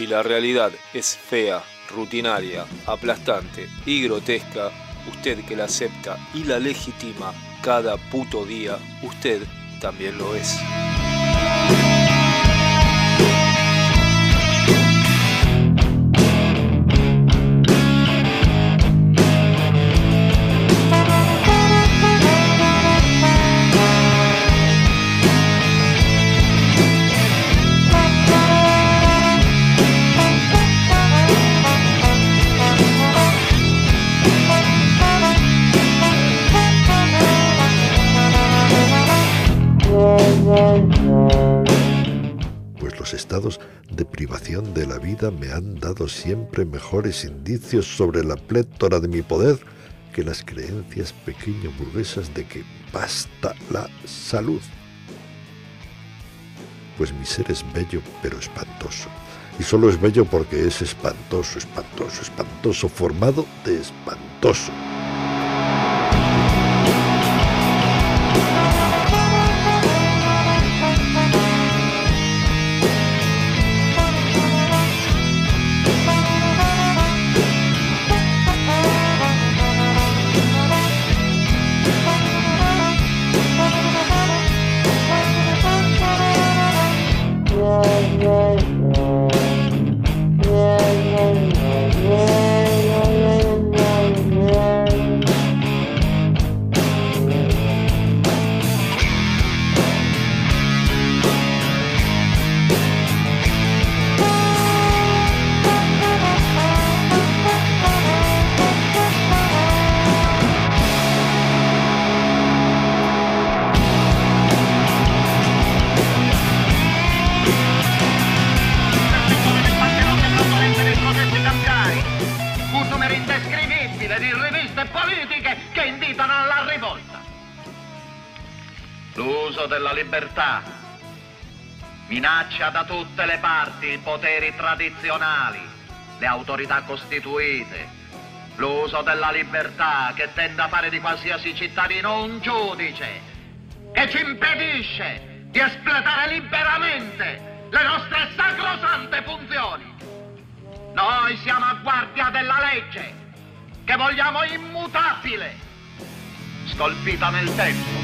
la realidad es fea, rutinaria, aplastante y grotesca, usted que la acepta y la legitima cada puto día, usted también lo es. Pues los estados de privación de la vida me han dado siempre mejores indicios sobre la plétora de mi poder que las creencias pequeño burguesas de que basta la salud. Pues mi ser es bello pero espantoso, y solo es bello porque es espantoso, espantoso, espantoso, formado de espantoso. L'uso della libertà minaccia da tutte le parti i poteri tradizionali, le autorità costituite. L'uso della libertà che tende a fare di qualsiasi cittadino un giudice, che ci impedisce di espletare liberamente le nostre sacrosante funzioni. Noi siamo a guardia della legge, che vogliamo immutabile, scolpita nel tempo.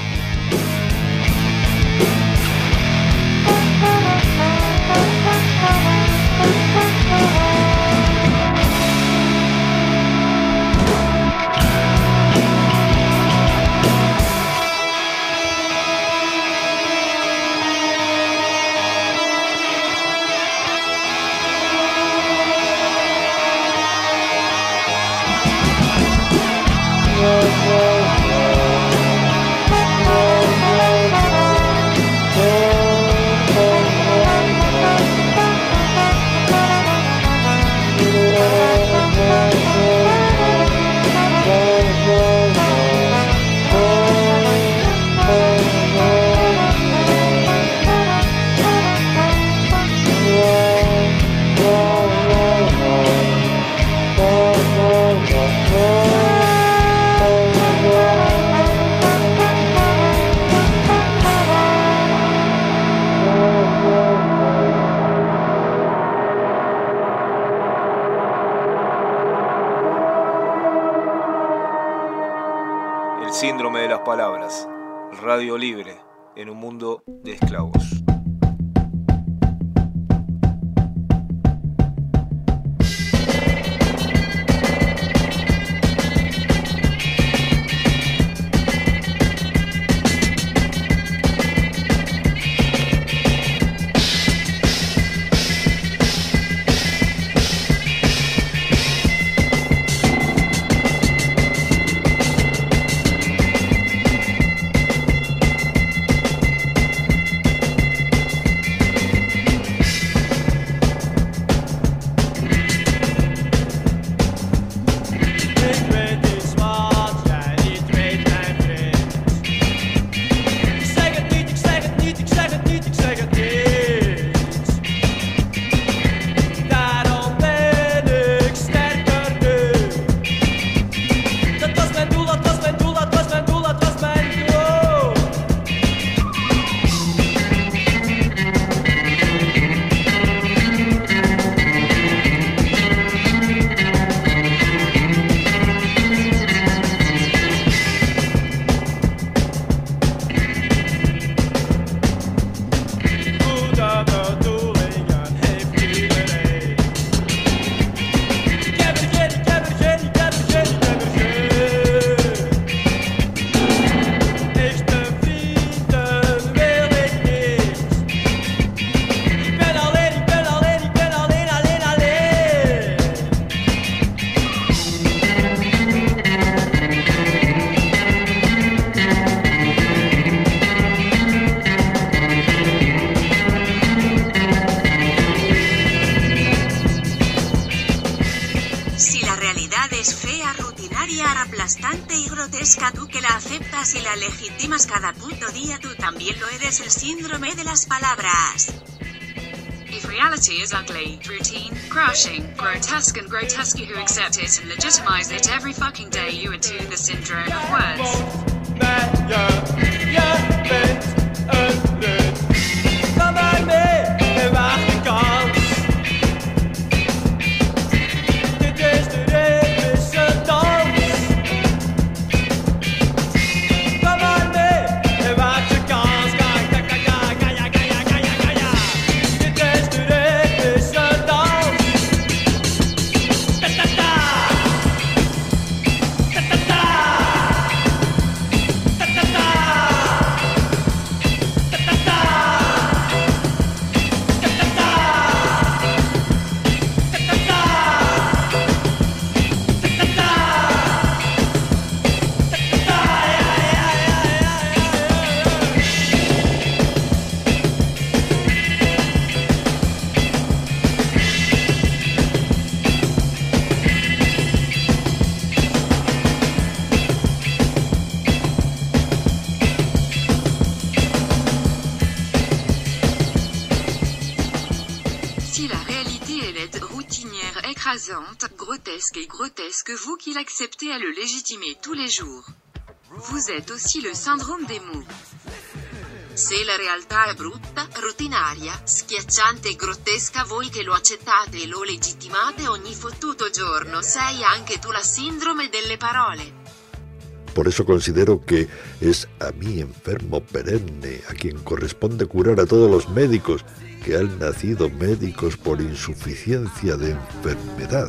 Síndrome de las palabras. Radio libre en un mundo de esclavos. grotesca, tú que la aceptas y la legitimas cada puto día, tú también lo eres, el síndrome de las palabras. If reality is ugly, routine, crushing, grotesque and grotesque, you who accept it and legitimize it every fucking day, you are too the syndrome of words. Grotesque et grotesque, vous qui l'acceptez à le légitimer tous les jours. Vous êtes aussi le syndrome des mots. Se la realtà è brutta, rutinaria, schiacciante e grottesca, voi che lo accettate e lo legittimate ogni fottuto giorno, sei anche tu la síndrome delle parole. Por eso considero que es a mí, enfermo perenne, a quien corresponde curar a todos los médicos, que han nacido médicos por insuficiencia de enfermedad.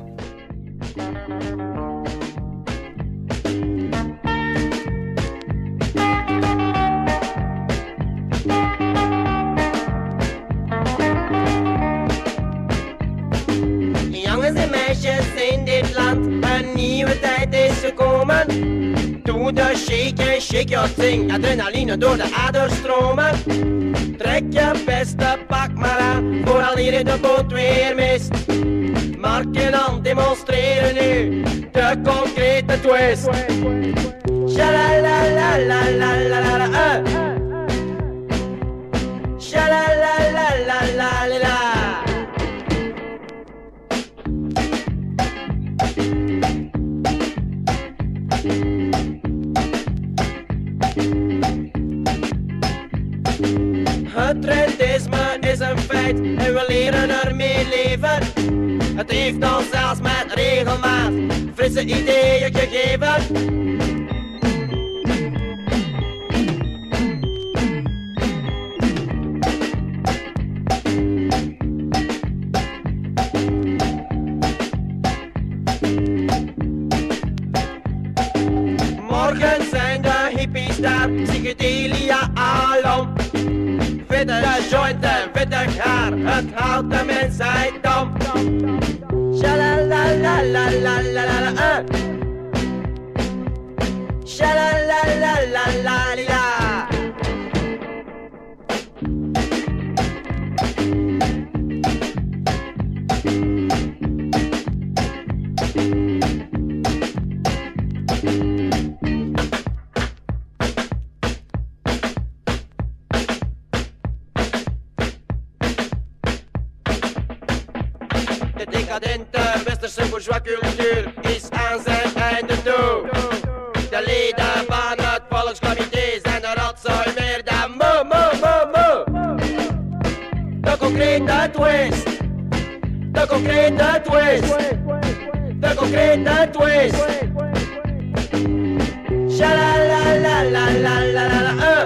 Jongens en meisjes in dit land, een nieuwe tijd is gekomen. Doe de shake your thing, adrenaline door de aders stromen. Trek je beste pak maar aan, vooral hier in de boot weer mist. Marken aan, demonstreren nu, de concrete twist. Shalalalalalalalala, Shalalalalalalalala. Het trendisme is een feit en we leren ermee leven. Het heeft ons zelfs met regelmaat frisse ideeën gegeven. Morgen zijn de hippies daar, psychedelia alom. Witte jointen, wittig haar, het houdt de mensheid dom. Shalalalalalalalala, Shalalalalalalalala. De decadente westerse bourgeois-cultuur is aan zijn einde toe. De leden van het volkscomité zijn de rotzooi meer dan moe. De concrete twist. De concrete twist. De concrete twist. Shalalalalalalalala.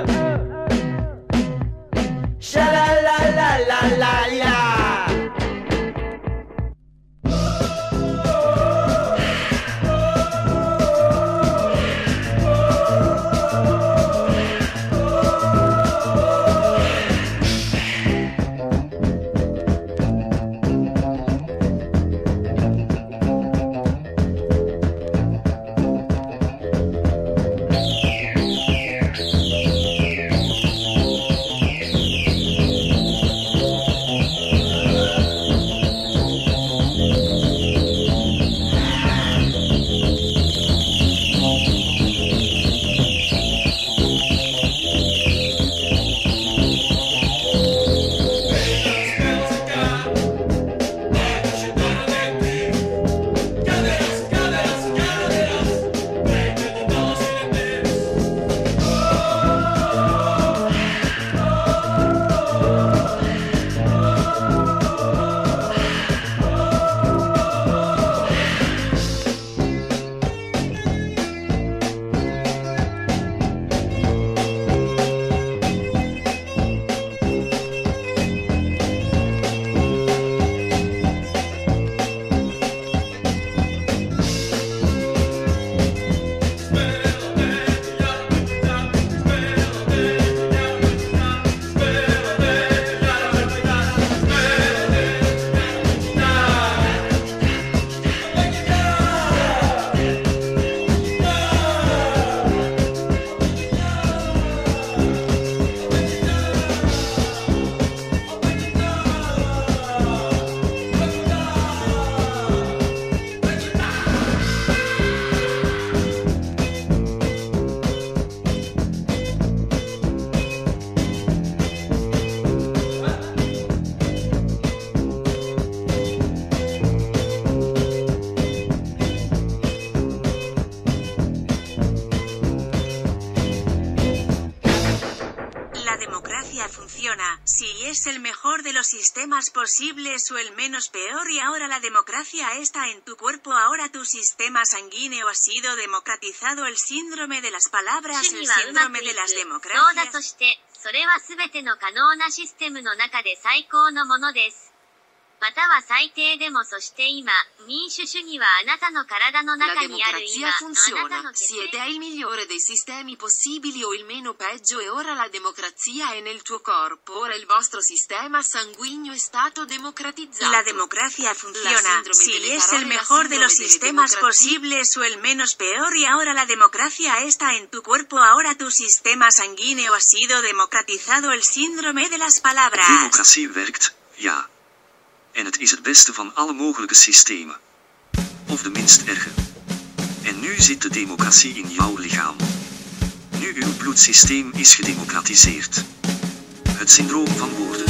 Shalalalalalalalala. funciona, si es el mejor de los sistemas posibles o el menos peor y ahora la democracia está en tu cuerpo, ahora tu sistema sanguíneo ha sido democratizado, el síndrome de las palabras, el síndrome de las democracias. そうだとして、それはすべての可能なシステムの中で最高のものです。または最低でも、そして今、民主主義はあなたの体の中にある今、 funziona, siete il migliore dei sistemi possibili o il meno peggio e ora la democrazia è nel tuo corpo, ora il vostro sistema sanguigno è stato democratizzato. La democracia funciona, si es el mejor de los sistemas posibles o el menos peor y ahora la democracia está en tu cuerpo, ahora tu sistema sanguíneo ha sido democratizado, el síndrome de las palabras. Democratie werkt, ja. En het is het beste van alle mogelijke systemen. Of de minst erge. En nu zit de democratie in jouw lichaam. Nu uw bloedsysteem is gedemocratiseerd. Het syndroom van woorden.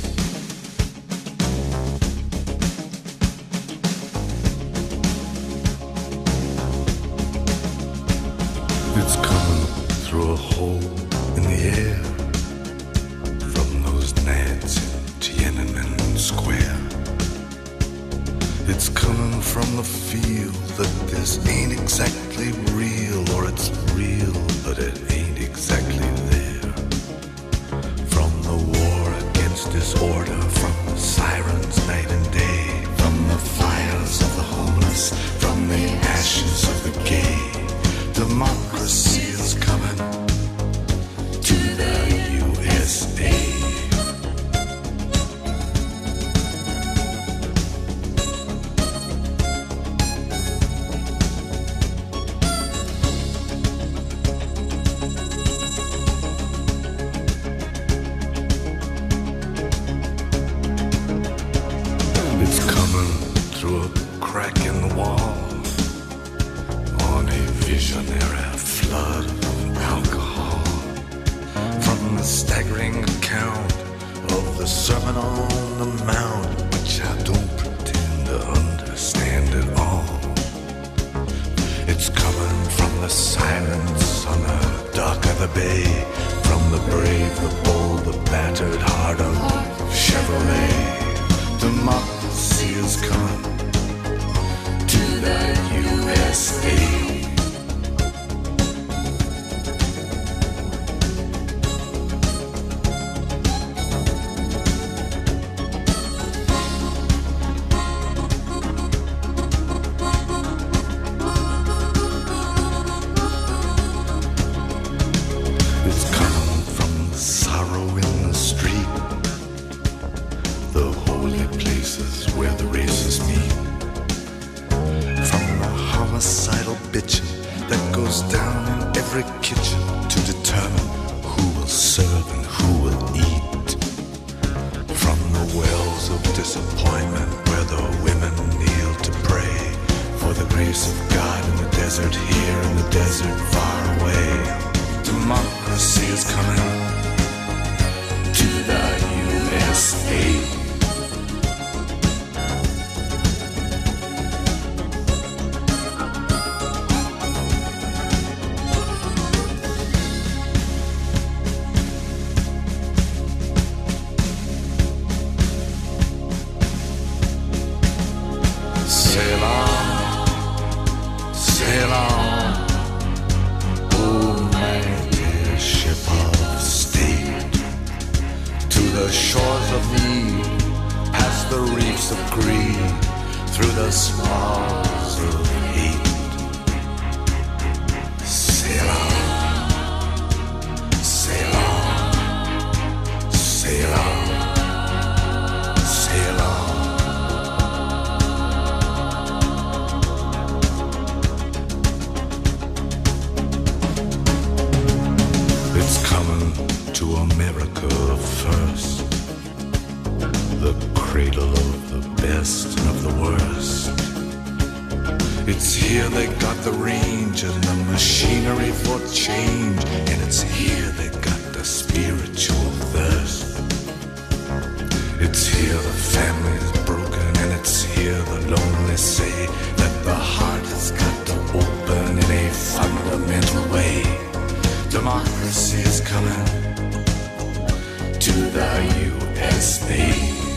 It's coming through a hole in the air from those nads in Tiananmen Square. It's coming from the feel that this ain't exactly real, or it's real but it ain't exactly there. From the war against disorder, from the sirens night and day, from the fires of the homeless, from the ashes of the gay. Democracy is coming to the USA. It's coming through a crack in the wall on a visionary flood of alcohol. From the staggering account of the Sermon on the Mount, which I don't pretend to understand at all. It's coming from the silence on the dock of the bay, from the brave, the bold, the battered heart of Chevrolet. Democracy is coming to the USA. It's coming from the sorrow in the street, the holy places where the races meet. From the homicidal bitching that goes down in every kitchen to determine who will serve and who will eat. From the wells of disappointment where the women kneel to pray for the grace of God in the desert here, in the desert far away. Democracy is coming to the USA. Sail on, sail on, oh my dear ship of state, to the shores of need, past the reefs of greed, through the smalls of hate. Sail on, sail on, sail on, sail on. It's coming to America first, the cradle of the best and of the worst. It's here they got the range and the machinery for change, and it's here they got the spiritual thirst. It's here the family is broken, and it's here the lonely say that the heart has got to open in a fundamental way. Democracy is coming to the USA.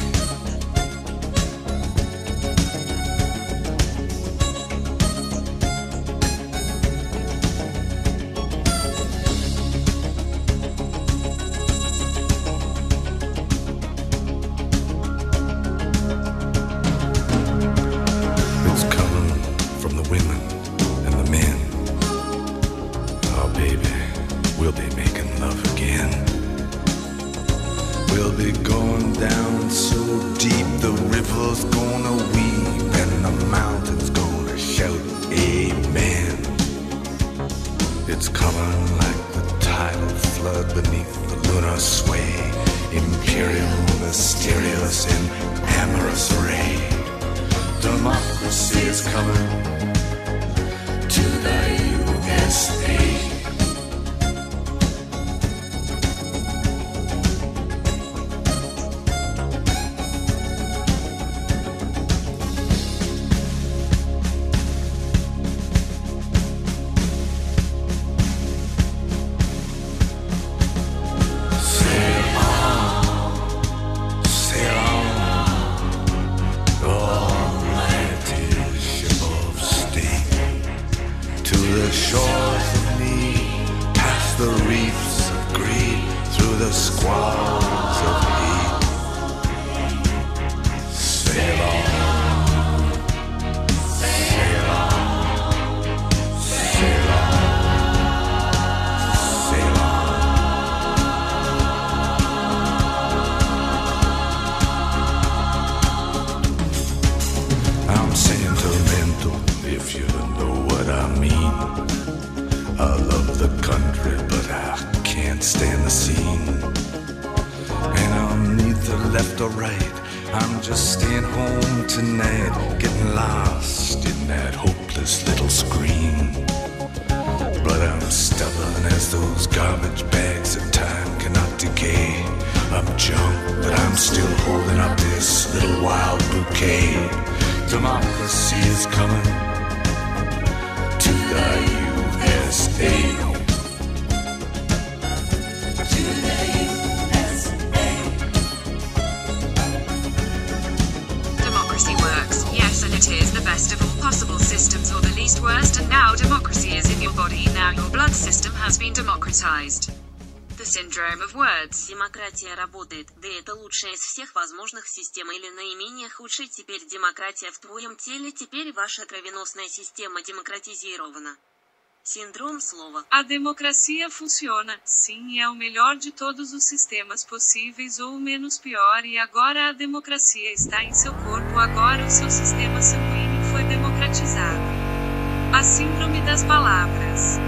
It's coming from the women and the men. Oh baby, we'll be making love again. We'll be going down so deep the river's gonna weep and the mountains gonna shout amen. It's coming like the tidal flood beneath the lunar sway, imperial, mysterious, and amorous ray. Democracy is coming to the USA. I'm sentimental, if you know what I mean. I love the country, but I can't stand the scene. And I'm neither left or right, I'm just staying home tonight, getting lost in that hopeless little screen. But I'm stubborn as those garbage bags that time cannot decay. I'm junk, but I'm still holding up this little wild bouquet. Democracy is coming to the USA. To the USA. Democracy works, yes, and it is the best of all possible systems or the least worst, and now democracy is in your body, now your blood system has been democratized. The syndrome of words. Демократия работает, да это лучшая из всех возможных систем или наименее худшая. Теперь демократия в твоем теле, теперь ваша кровеносная система демократизирована. Síndrome slova. A democracia funciona, sim, e é o melhor de todos os sistemas possíveis ou o menos pior, e agora a democracia está em seu corpo, agora o seu sistema sanguíneo foi democratizado. A síndrome das palavras.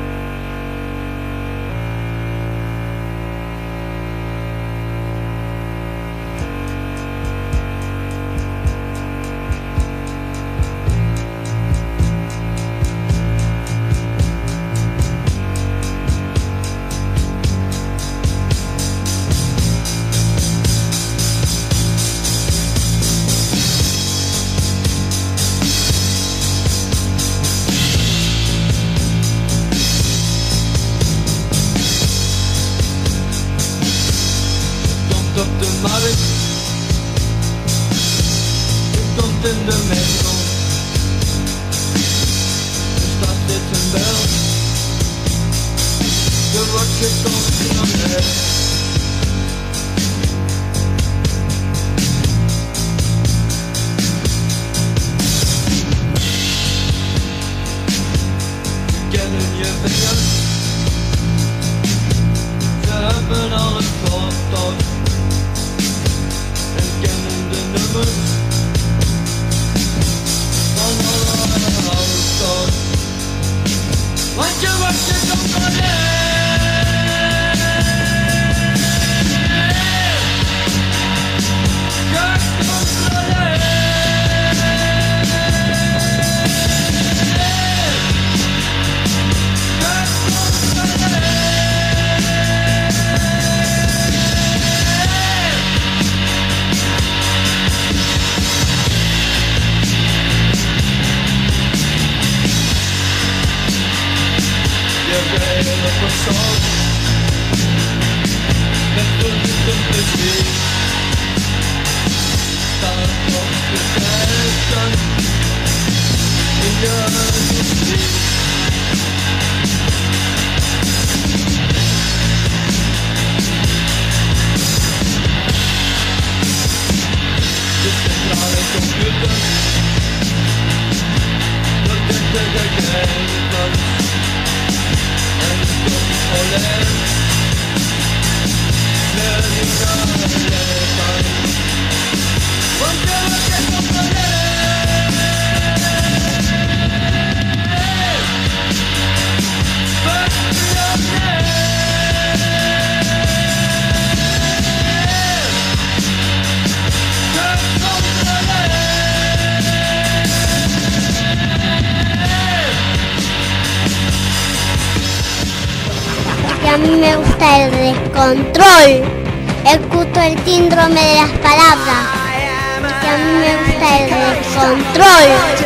A mí me gusta el descontrol, el culto del síndrome de las palabras. Porque a mí me gusta el descontrol.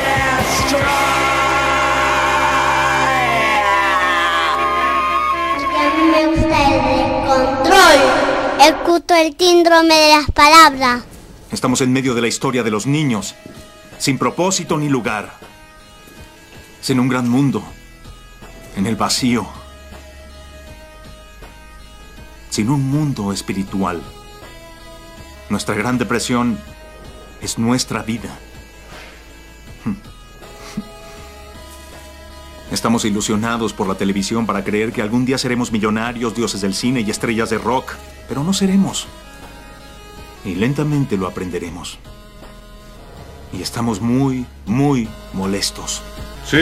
Porque a mí me gusta el descontrol, el culto del síndrome de las palabras. Estamos en medio de la historia de los niños, sin propósito ni lugar. Es en un gran mundo, en el vacío. Sin un mundo espiritual. Nuestra gran depresión es nuestra vida. Estamos ilusionados por la televisión para creer que algún día seremos millonarios, dioses del cine y estrellas de rock, pero no seremos. Y lentamente lo aprenderemos. Y estamos muy, muy molestos. ¡Sí!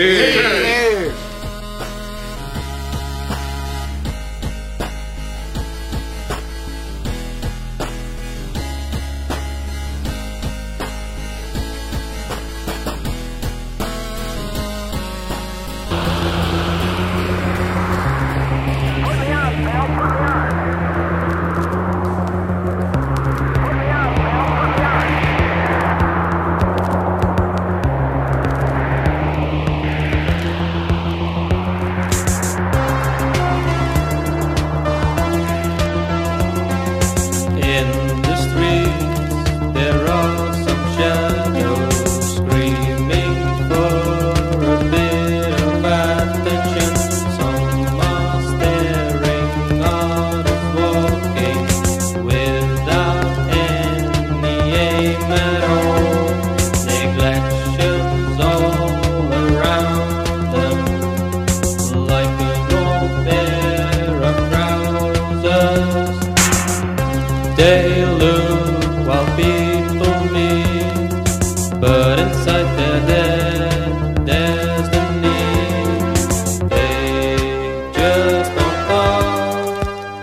They look while people meet, but inside their dead, there's the need. They just don't fall,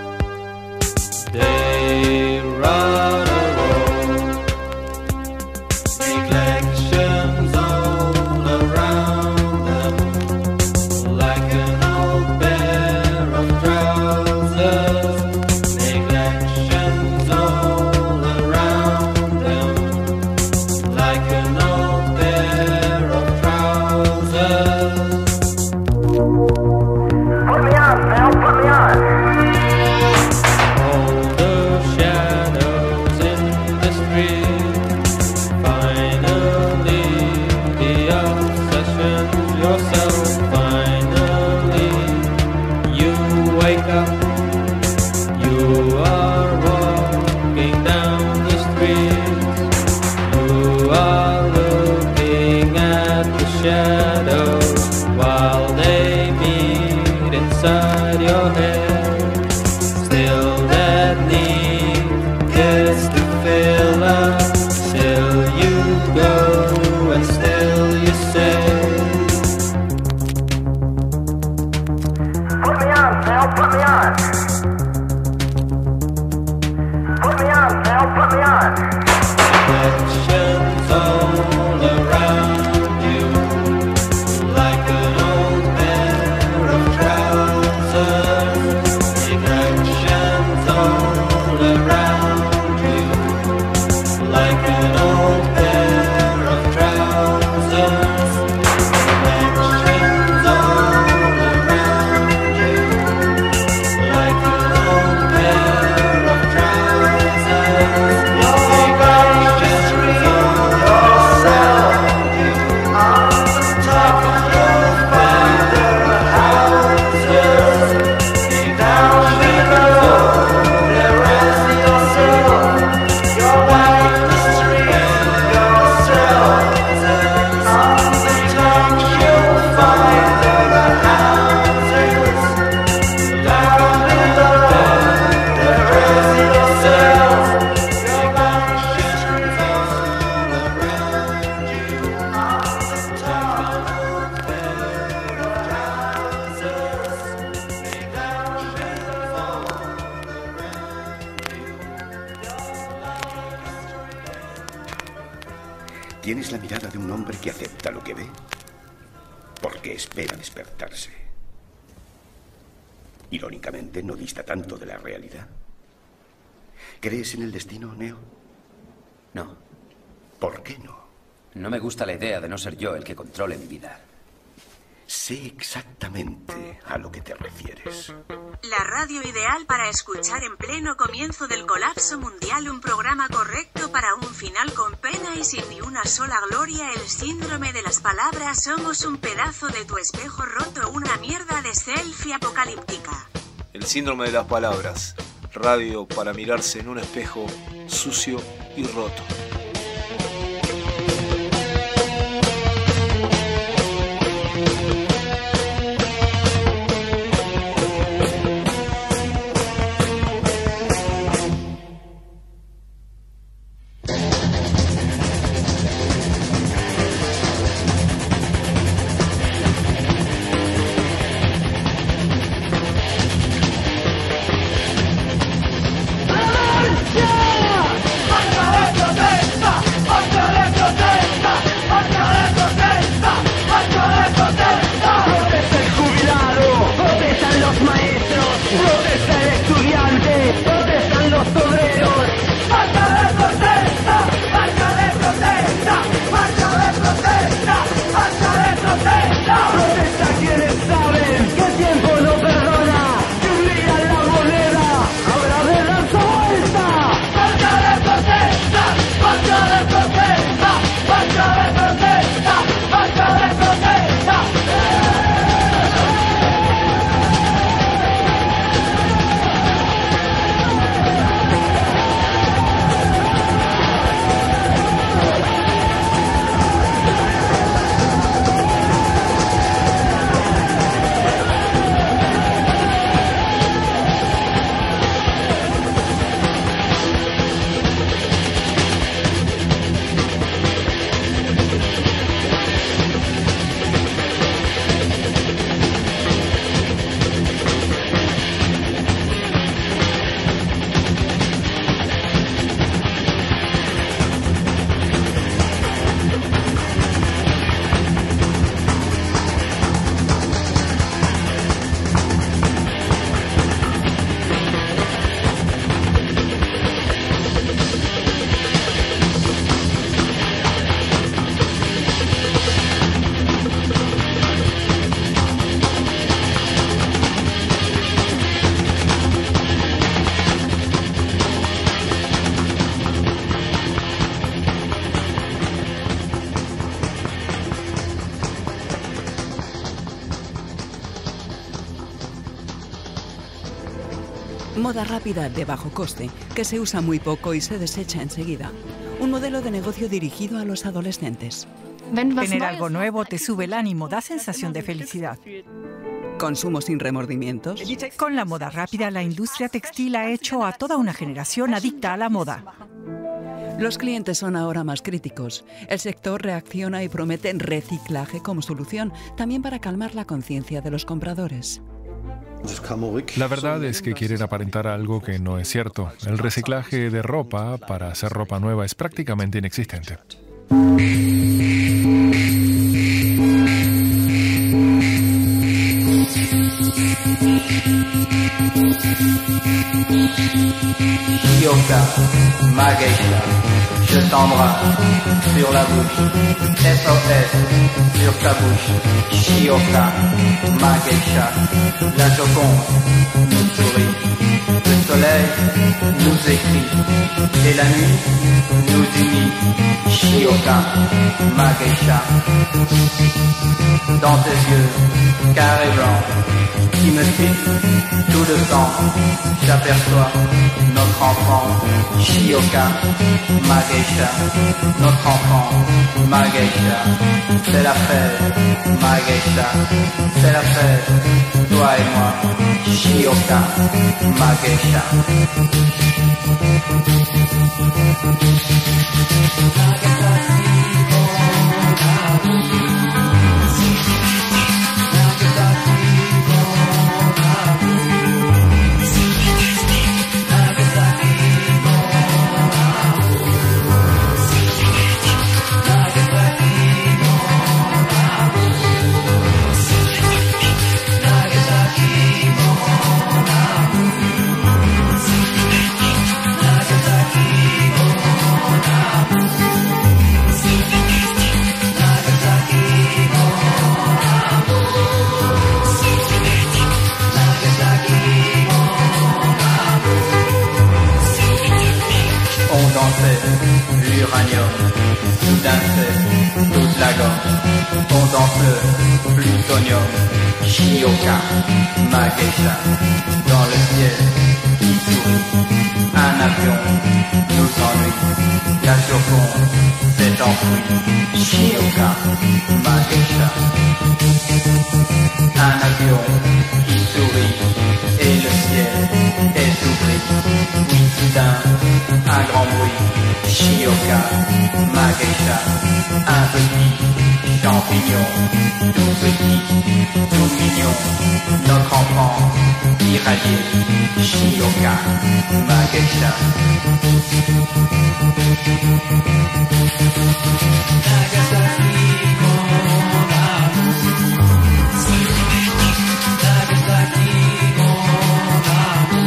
they run a roll. Reflections all around them, like an old pair of trousers. Shadows while they meet inside your head. Still that need gets to fill up. Still you go and still you say, put me on, Phil, put me on. Put me on, Phil, put me on. Reflections all around. Like an old pair of trousers. Tienes la mirada de un hombre que acepta lo que ve porque espera despertarse. Irónicamente, no dista tanto de la realidad. ¿Crees en el destino, Neo? No. ¿Por qué no? No me gusta la idea de no ser yo el que controle mi vida. Sé exactamente a lo que te refieres. La radio ideal para escuchar en pleno comienzo del colapso mundial, un programa correcto para un final con pena y sin ni una sola gloria. El síndrome de las palabras, somos un pedazo de tu espejo roto, una mierda de selfie apocalíptica. El síndrome de las palabras, radio para mirarse en un espejo sucio y roto. Moda rápida de bajo coste, que se usa muy poco y se desecha enseguida. Un modelo de negocio dirigido a los adolescentes. Tener algo nuevo te sube el ánimo, da sensación de felicidad. Consumo sin remordimientos. Con la moda rápida, la industria textil ha hecho a toda una generación adicta a la moda. Los clientes son ahora más críticos. El sector reacciona y promete reciclaje como solución, también para calmar la conciencia de los compradores. La verdad es que quieren aparentar algo que no es cierto. El reciclaje de ropa para hacer ropa nueva es prácticamente inexistente. Shioka, ma geisha, je t'embrasse sur la bouche. SOS sur ta bouche. Shioka, ma geisha, la Joconde nous sourit. Le soleil nous écrit et la nuit nous unit. Shioka, ma geisha, dans tes yeux carrés blancs qui me piquent tout le temps, j'aperçois notre enfant, Shioka, ma geisha, notre enfant, ma geisha, c'est la fête, ma geisha, c'est la fête, toi et moi, Shioka, ma geisha. c'est l'uranium, soudain c'est toute la gomme. On danse le plutonium, Shioka, ma geisha, dans le ciel qui sourit. Un avion nous ennuie, la Joconde s'est enfouie, Shioka, ma geisha. Un avion qui sourit et le ciel est ouvert. Oui, soudain, un grand bruit, Shioka, ma geisha. Un petit champignon, tout petit, tout mignon. Notre enfant irradié, Shioka, ma geisha. Nagasaki, mon amour. Nagasaki, mon amour.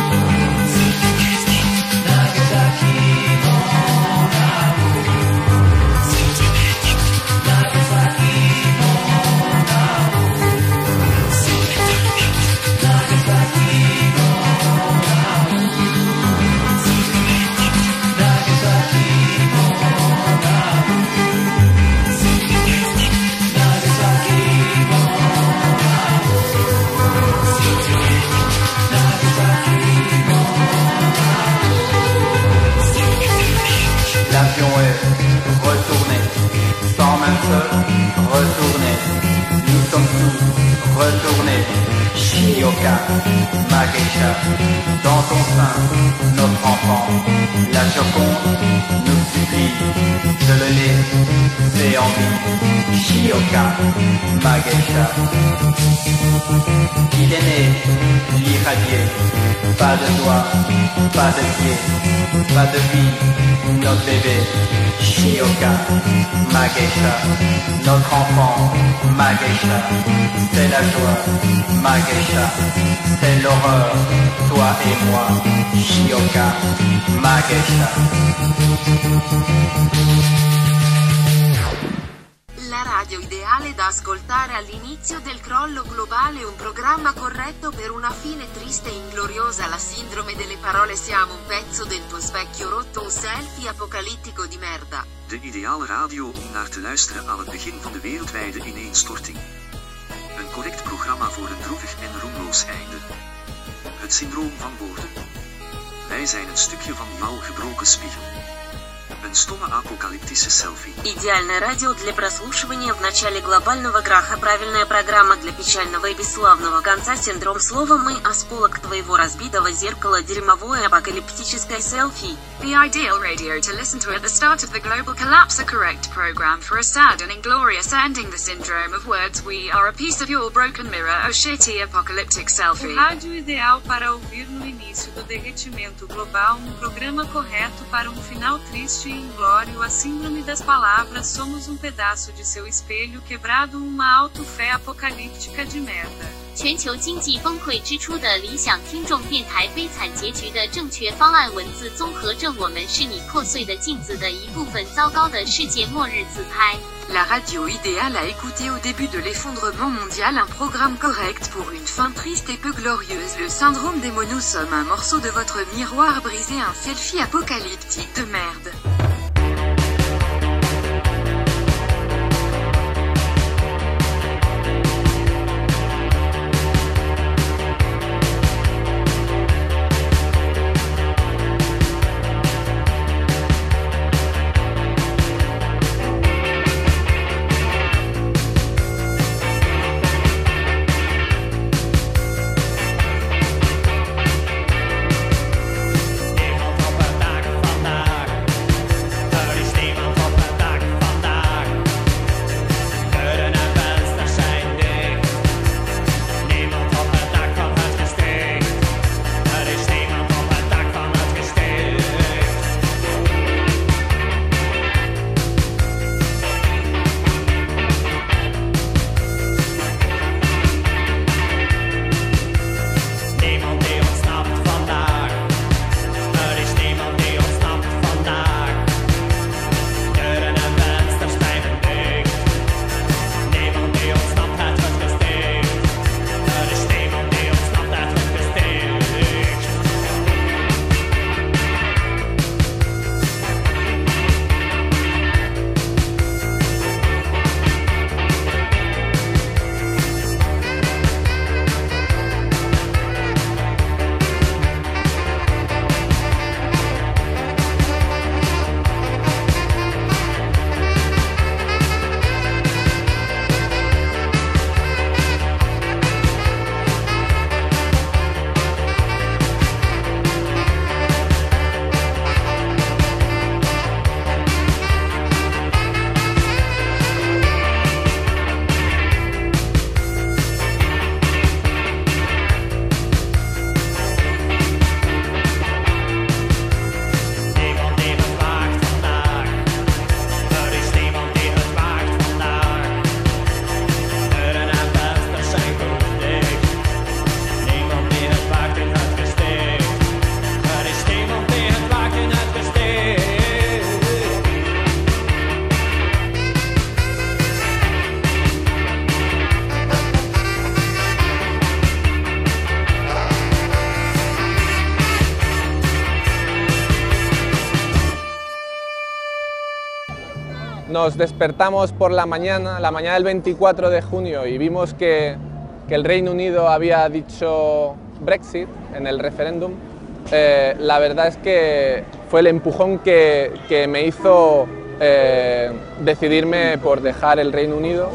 Nagasaki, mon amour. Nagasaki, mon amour. Nagasaki, mon amour. Nagasaki, mon l'avion est retourné, sans même se retourner. Nous sommes tous retournés, Shioka, ma geisha. Dans ton sein, notre enfant, la Joconde nous supplie de le laisser en vie, Shioka, ma geisha. Il est né, l'irradié, pas de doigts, pas de pieds, pas de vie, notre bébé, Shioka, ma geisha. Notre enfant, ma geisha. C'est la joie, ma geisha. C'est l'horreur, toi et moi, Shioka, ma geisha. La radio ideale da ascoltare all'inizio del crollo globale, un programma corretto per una fine triste e ingloriosa, la sindrome delle parole, siamo un pezzo del tuo specchio rotto, un selfie apocalittico di merda. De ideale radio om naar te luisteren aan het begin van de wereldwijde ineenstorting. Een correct programma voor een droevig en roemloos einde. Het syndroom van woorden. Wij zijn een stukje van jouw gebroken spiegel. Een stomme апокалиптическая селфи. Идеальное радио для прослушивания в начале глобального краха. Правильная программа для печального и бесславного конца. Синдром слова «мы» – осколок твоего разбитого зеркала. Дерьмовое апокалиптическое селфи. The ideal radio to listen to at the start of the global collapse. A correct program for a sad and inglorious ending. The syndrome of words. We are a piece of your broken mirror. Oh shitty apocalyptic selfie. O rádio ideal para ouvir no início do derretimento global. Um programa correto para um final triste e inglório, a síndrome das palavras. Somos um pedaço de seu espelho quebrado, uma auto-fé apocalíptica de merda. 全球经济崩溃之初的理想听众电台悲惨结局的正确方案文字综合症，我们是你破碎的镜子的一部分，糟糕的世界末日自拍。 La radio idéale à écouter au début de l'effondrement mondial, un programme correct pour une fin triste et peu glorieuse. Le syndrome des mots, nous sommes un morceau de votre miroir brisé, un selfie apocalyptique de merde. nos despertamos por la mañana del 24 de junio y vimos que el Reino Unido había dicho Brexit en el referéndum, la verdad es que fue el empujón que me hizo decidirme por dejar el Reino Unido.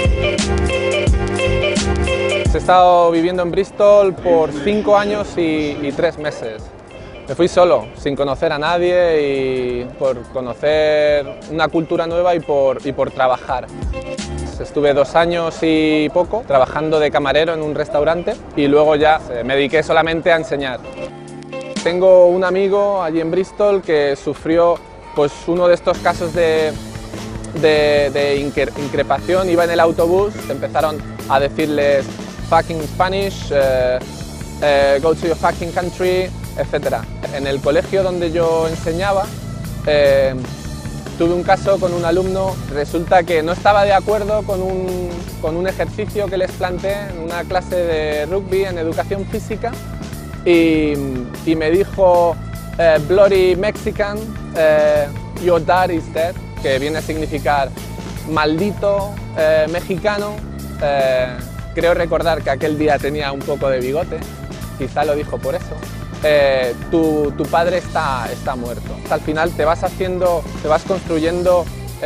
He estado viviendo en Bristol por 5 años y 3 meses. Me fui solo, sin conocer a nadie y por conocer una cultura nueva y por trabajar. Estuve 2 años y poco trabajando de camarero en un restaurante y luego ya me dediqué solamente a enseñar. Tengo un amigo allí en Bristol que sufrió pues, uno de estos casos de increpación. Iba en el autobús, empezaron a decirles fucking Spanish, go to your fucking country, etc. En el colegio donde yo enseñaba tuve un caso con un alumno. Resulta que no estaba de acuerdo con un ejercicio que les planteé en una clase de rugby en educación física y me dijo bloody Mexican, your dad is dead, que viene a significar maldito mexicano. Creo recordar que aquel día tenía un poco de bigote, quizá lo dijo por eso. Tu padre está muerto. Al final te vas construyendo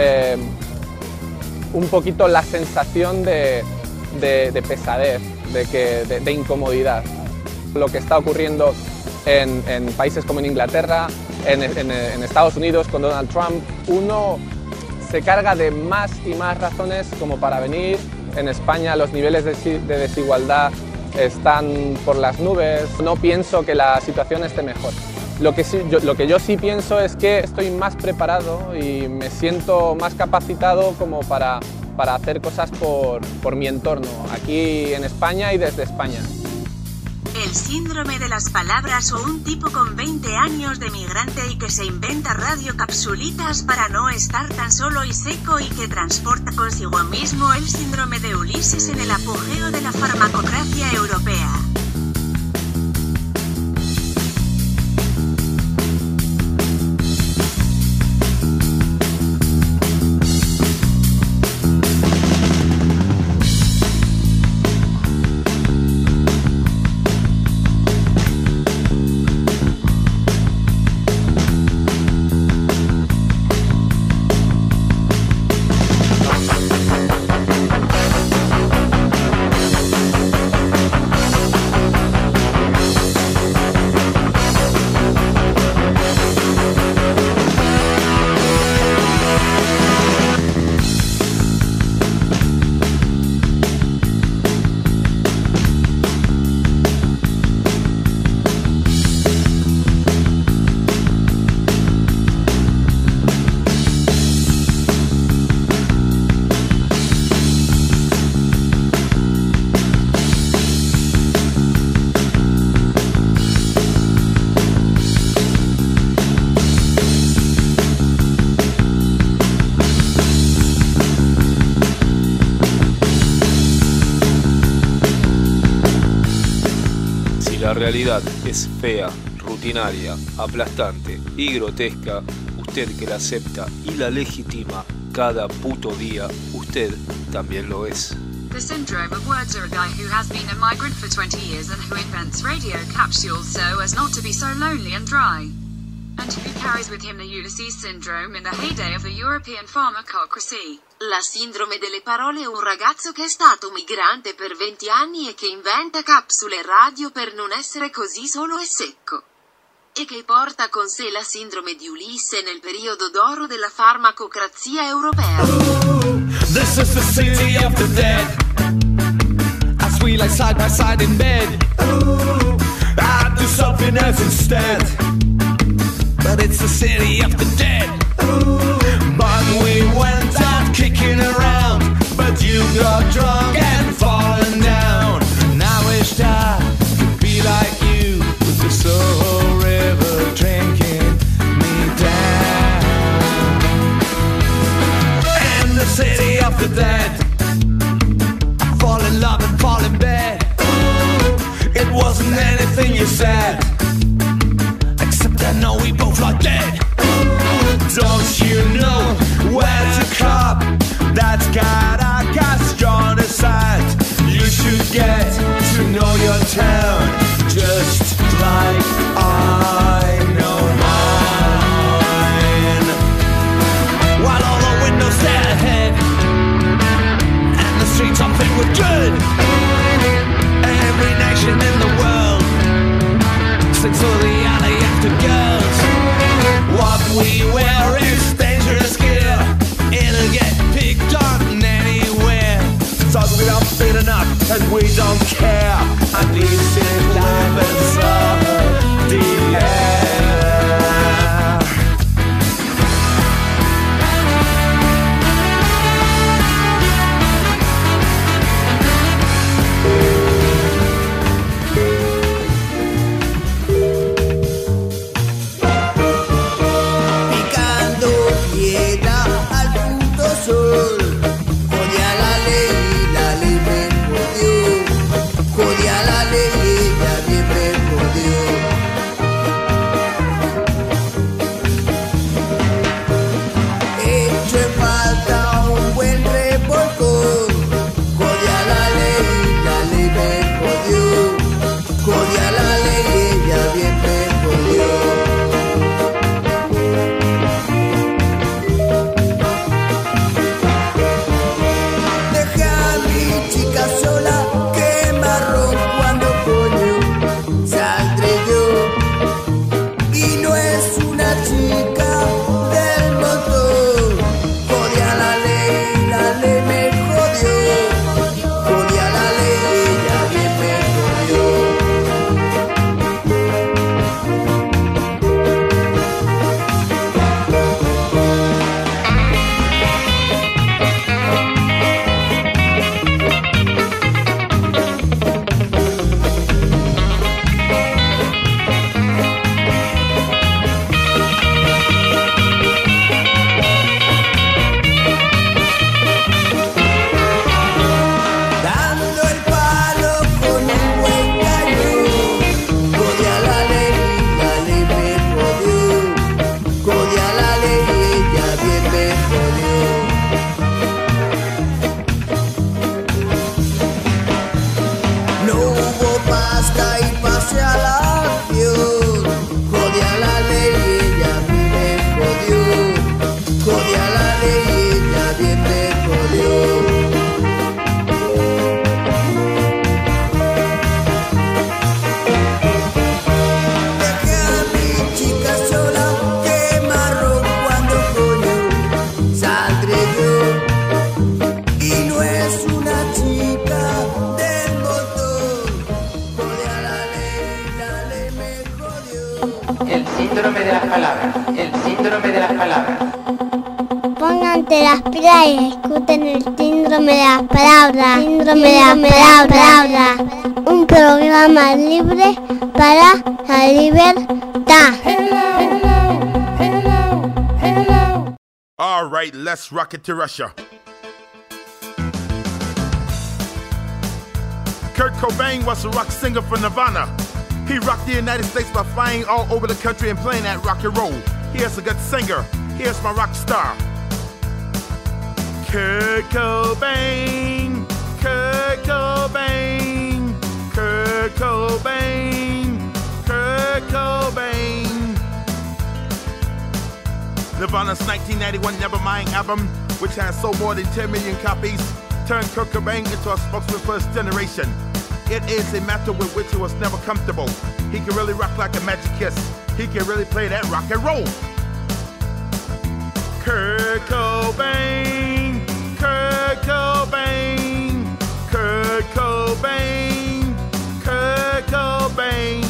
un poquito la sensación de pesadez, de incomodidad. Lo que está ocurriendo en países como en Inglaterra, en Estados Unidos con Donald Trump, uno se carga de más y más razones como para venir. En España los niveles de desigualdad están por las nubes. No pienso que la situación esté mejor. Lo que yo sí pienso es que estoy más preparado y me siento más capacitado como para hacer cosas por mi entorno, aquí en España y desde España. El síndrome de las palabras o un tipo con 20 años de migrante y que se inventa radiocapsulitas para no estar tan solo y seco y que transporta consigo mismo el síndrome de Ulises en el apogeo de la farmacocracia europea. La realidad es fea, rutinaria, aplastante y grotesca. Usted que la acepta y la legitima cada puto día, usted también lo es. The syndrome of words are a guy who has been a migrant for 20 years and who invents radio capsules so as not to be so lonely and dry. And who carries with him the Ulysses syndrome in the heyday of the European pharmacocracy. La sindrome delle parole è un ragazzo che è stato migrante per 20 anni e che inventa capsule radio per non essere così solo e secco. E che porta con sé la sindrome di Ulisse nel periodo d'oro della farmacocrazia europea. This is the city of the dead. As we lie side by side in bed. I'd do something else instead. But it's the city of the dead. But we went out kicking around. But you got drunk and fallen down. And I wished I could be like you, with the Soho River drinking me down. And the city of the dead. I fall in love and fall in bed. It wasn't anything you said, except I know we both are dead. Don't you know where to come? get to know your town just like I know mine. While all the windows stare ahead and the streets are filled with good, every nation in the world sings for the alley after girls. What we wear is dangerous gear, it'll get picked on anywhere. So we don't fit enough and we don't care, and this is life inside the air. Pónganse las pilas y escuchen el síndrome de las palabras. Síndrome de las palabras. Un programa libre para la libertad. All right, let's rock it to Russia. Kurt Cobain was a rock singer for Nirvana. He rocked the United States by flying all over the country and playing that rock and roll. Here's a good singer. Here's my rock star. Kurt Cobain, Kurt Cobain, Kurt Cobain, Kurt Cobain. Nirvana's 1991 Nevermind album, which has sold more than 10 million copies, turned Kurt Cobain into a spokesman for his generation. It is a matter with which he was never comfortable. He can really rock like a magic kiss. He can really play that rock and roll. Kurt Cobain, Kurt Cobain, Kurt Cobain, Kurt Cobain.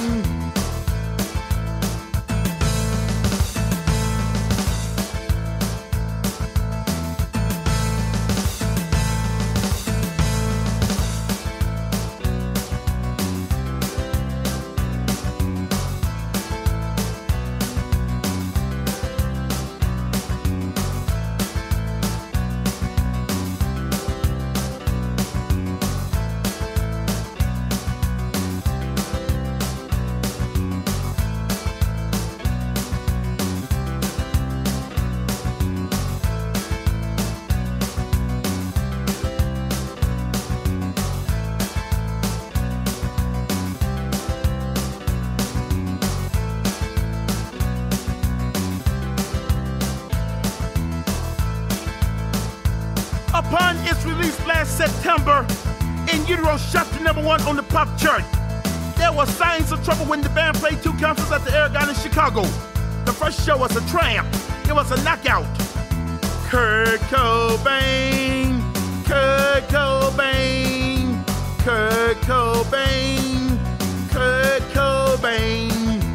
released last September, In Utero shot to #1 on the pop chart. There were signs of trouble when the band played 2 concerts at the Aragon in Chicago. The first show was a triumph. It was a knockout. Kurt Cobain, Kurt Cobain, Kurt Cobain, Kurt Cobain.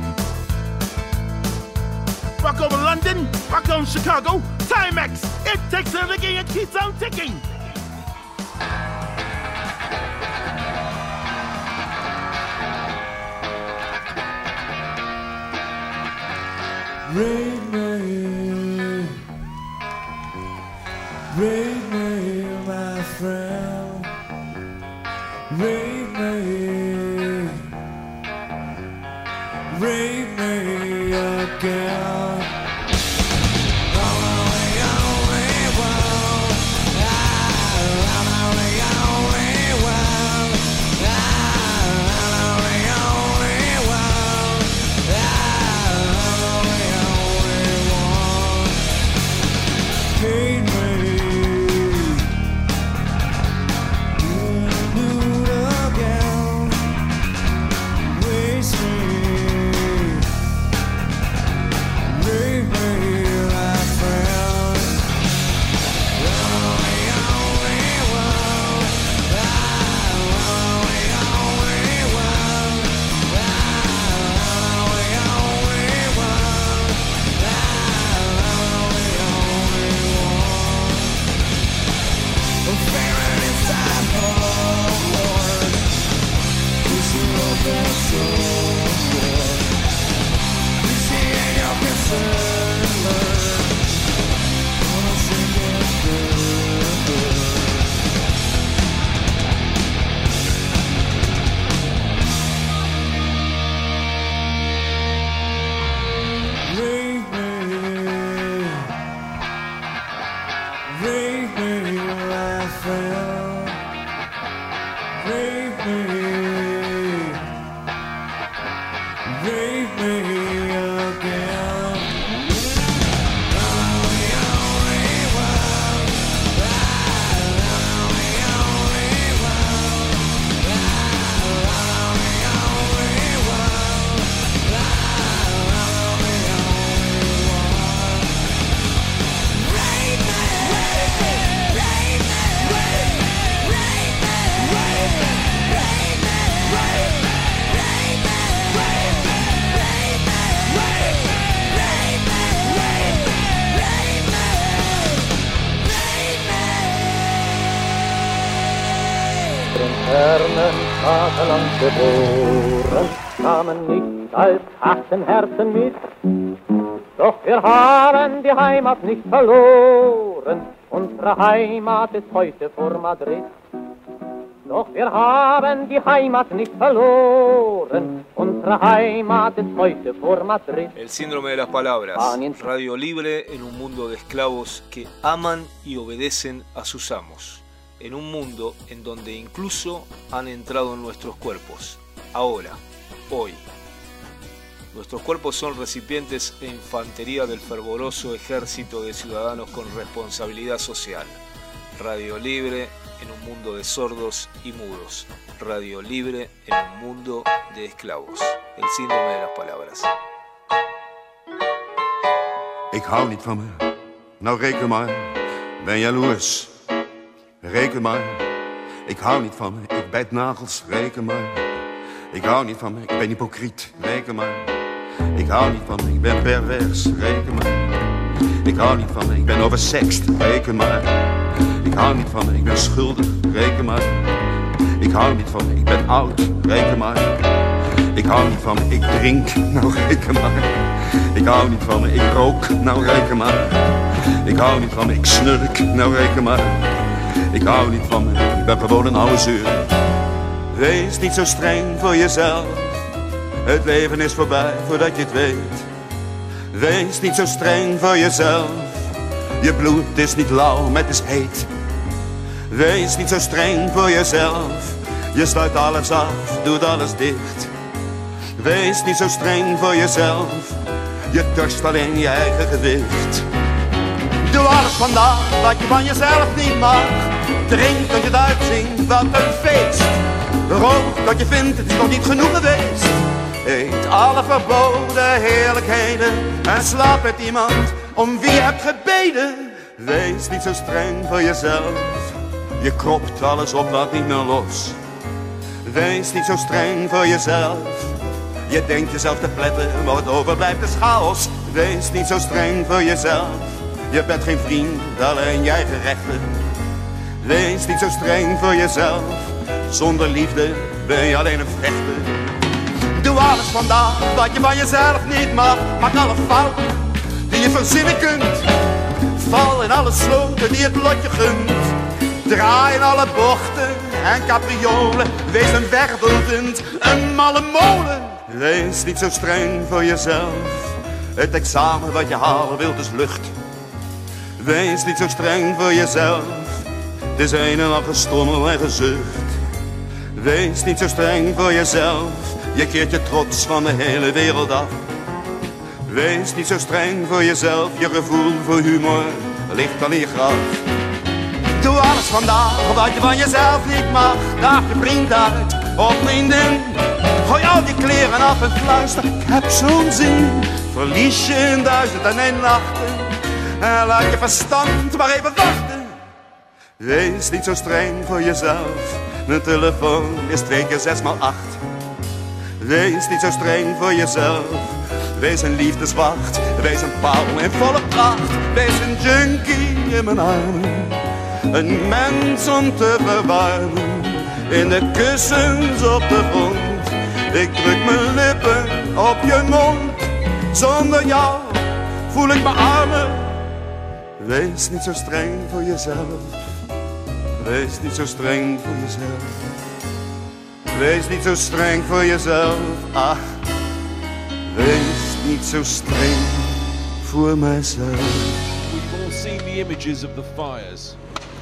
Rock over London, rock on Chicago, Timex. It takes a licking and keeps on ticking. Read me, my friend. Read me again. Vaterland geboren, kamen nicht als harten Herzen mit. Doch wir haben die Heimat nicht verloren, unsere Heimat ist heute vor Madrid. Doch wir haben die Heimat nicht verloren, unsere Heimat ist heute vor Madrid. El síndrome de las palabras, radio libre en un mundo de esclavos que aman y obedecen a sus amos. En un mundo en donde incluso han entrado en nuestros cuerpos. Ahora, hoy. Nuestros cuerpos son recipientes e infantería del fervoroso ejército de ciudadanos con responsabilidad social. Radio libre en un mundo de sordos y mudos. Radio libre en un mundo de esclavos. El síndrome de las palabras. Ik hou niet van me. Nou reken maar. Ben jaloers. Reken maar, ik hou niet van me, ik bijt nagels, reken maar. Ik hou niet van me, ik ben hypocriet, reken maar. Ik hou niet van me, ik ben pervers, reken maar. Ik hou niet van me, ik ben oversext, reken maar. Ik hou niet van me, ik ben schuldig, reken maar. Ik hou niet van me, ik ben oud, reken maar. Ik hou niet van me, ik drink, nou reken maar. Ik hou niet van me, ik rook, nou reken maar. Ik hou niet van me, ik snurk, nou reken maar. Ik hou niet van me, ik ben gewoon een oude zeur. Wees niet zo streng voor jezelf. Het leven is voorbij voordat je het weet. Wees niet zo streng voor jezelf. Je bloed is niet lauw, maar het is heet. Wees niet zo streng voor jezelf. Je sluit alles af, doet alles dicht. Wees niet zo streng voor jezelf. Je torst alleen je eigen gewicht. Doe alles vandaag wat je van jezelf niet mag. Drink tot je het uitzingt, wat een feest. Rook tot je vindt, het is nog niet genoeg geweest. Eet alle verboden heerlijkheden en slaap met iemand om wie je hebt gebeden. Wees niet zo streng voor jezelf, je kropt alles op, laat niet meer los. Wees niet zo streng voor jezelf, je denkt jezelf te pletten, maar wat overblijft is chaos. Wees niet zo streng voor jezelf, je bent geen vriend, alleen jij gerechten. Wees niet zo streng voor jezelf, zonder liefde ben je alleen een vechter. Doe alles vandaag wat je van jezelf niet mag. Maak alle fouten die je verzinnen kunt. Val in alle sloten die het lotje gunt. Draai in alle bochten en capriolen. Wees een wervelwind, een malle molen. Wees niet zo streng voor jezelf. Het examen wat je halen wilt is lucht. Wees niet zo streng voor jezelf. Het is een en al gestommel en gezucht. Wees niet zo streng voor jezelf. Je keert je trots van de hele wereld af. Wees niet zo streng voor jezelf. Je gevoel voor humor ligt al in je graf. Doe alles vandaag wat je van jezelf niet mag. Daag je vriend uit of vriendin. Gooi al die kleren af en fluister, ik heb zo'n zin. Verlies je in 1001 nachten en laat je verstand maar even wachten. Wees niet zo streng voor jezelf. Mijn telefoon is 2 keer 6 x 8. Wees niet zo streng voor jezelf. Wees een liefdeswacht. Wees een paal in volle pracht. Wees een junkie in mijn armen. Een mens om te verwarmen. In de kussens op de grond. Ik druk mijn lippen op je mond. Zonder jou voel ik me armer. Wees niet zo streng voor jezelf. Wees niet zo streng voor jezelf. Wees niet zo streng voor jezelf. Ach, wees niet zo streng voor mijzelf. We've all seen the images of the fires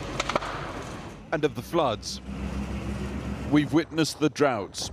and of the floods. We've witnessed the droughts.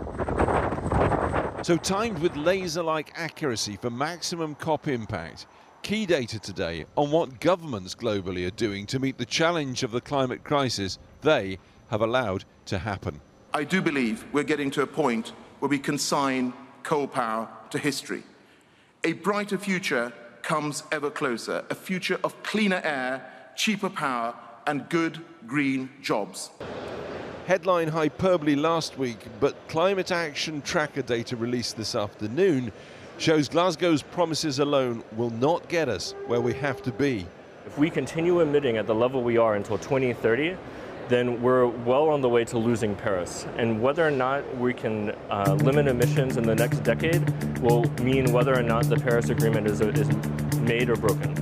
So timed with laser-like accuracy for maximum COP impact. Key data today on what governments globally are doing to meet the challenge of the climate crisis they have allowed to happen. I do believe we're getting to a point where we consign coal power to history. A brighter future comes ever closer, a future of cleaner air, cheaper power and good green jobs. Headline hyperbole last week, but climate action tracker data released this afternoon shows Glasgow's promises alone will not get us where we have to be. If we continue emitting at the level we are until 2030, then we're well on the way to losing Paris. And whether or not we can limit emissions in the next decade will mean whether or not the Paris Agreement is made or broken.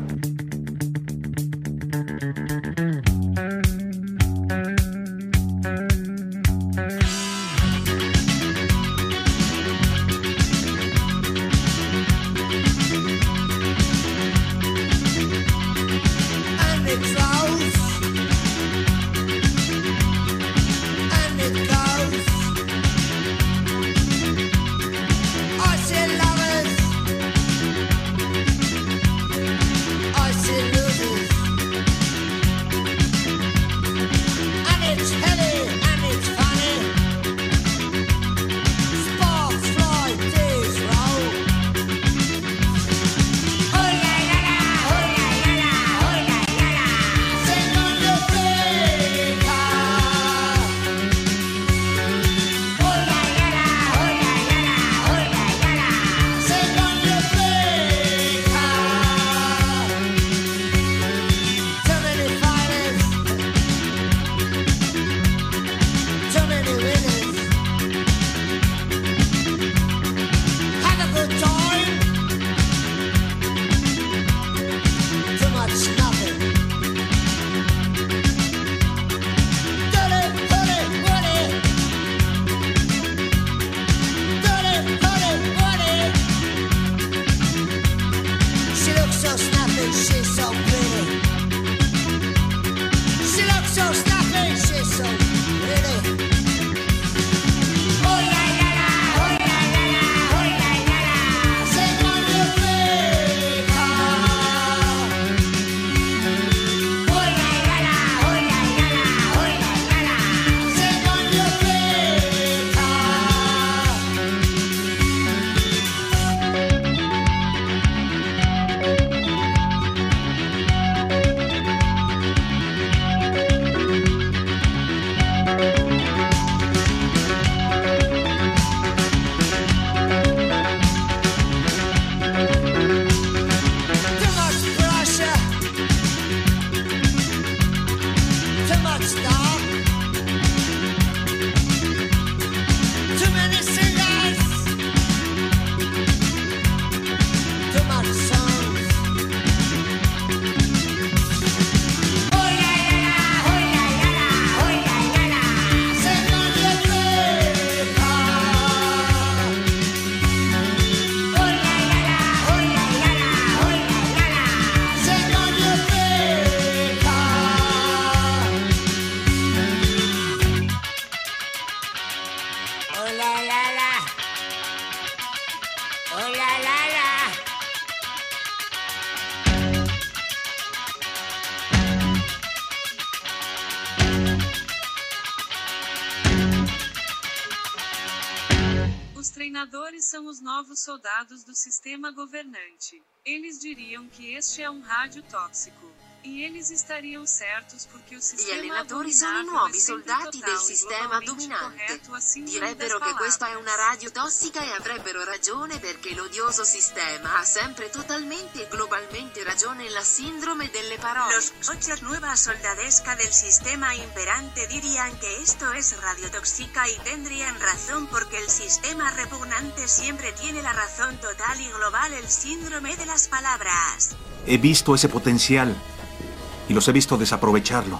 alienadores são os novos soldados do sistema governante. Eles diriam que este é rádio tóxico. E eles estariam certos porque o sistema Gli allenatori sono i nuovi soldati del sistema dominante. Direbbero che questa è una radio tossica e avrebbero ragione perché l'odioso sistema ha sempre totalmente e globalmente ragione. La sindrome delle parole. Los socios nueva soldadesca del sistema imperante dirían que esto es radiotóxica y tendrían razón porque el sistema repugnante siempre tiene la razón total y global. El síndrome de las palabras. He visto ese potencial. Y los he visto desaprovecharlo.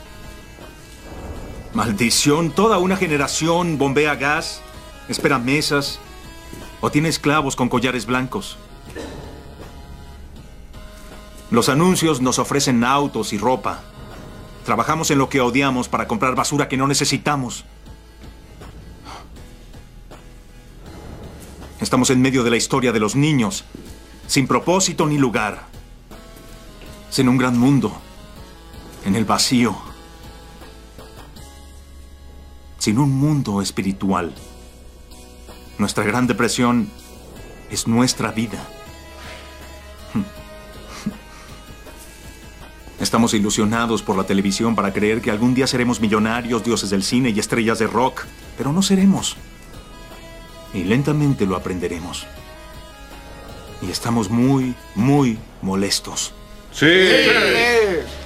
Maldición, toda una generación bombea gas, espera mesas o tiene esclavos con collares blancos. Los anuncios nos ofrecen autos y ropa. Trabajamos en lo que odiamos para comprar basura que no necesitamos. Estamos en medio de la historia de los niños, sin propósito ni lugar. Sin un gran mundo. En el vacío, sin un mundo espiritual. Nuestra gran depresión es nuestra vida. Estamos ilusionados por la televisión para creer que algún día seremos millonarios, dioses del cine y estrellas de rock, pero no seremos. Y lentamente lo aprenderemos. Y estamos muy, muy molestos. Sí.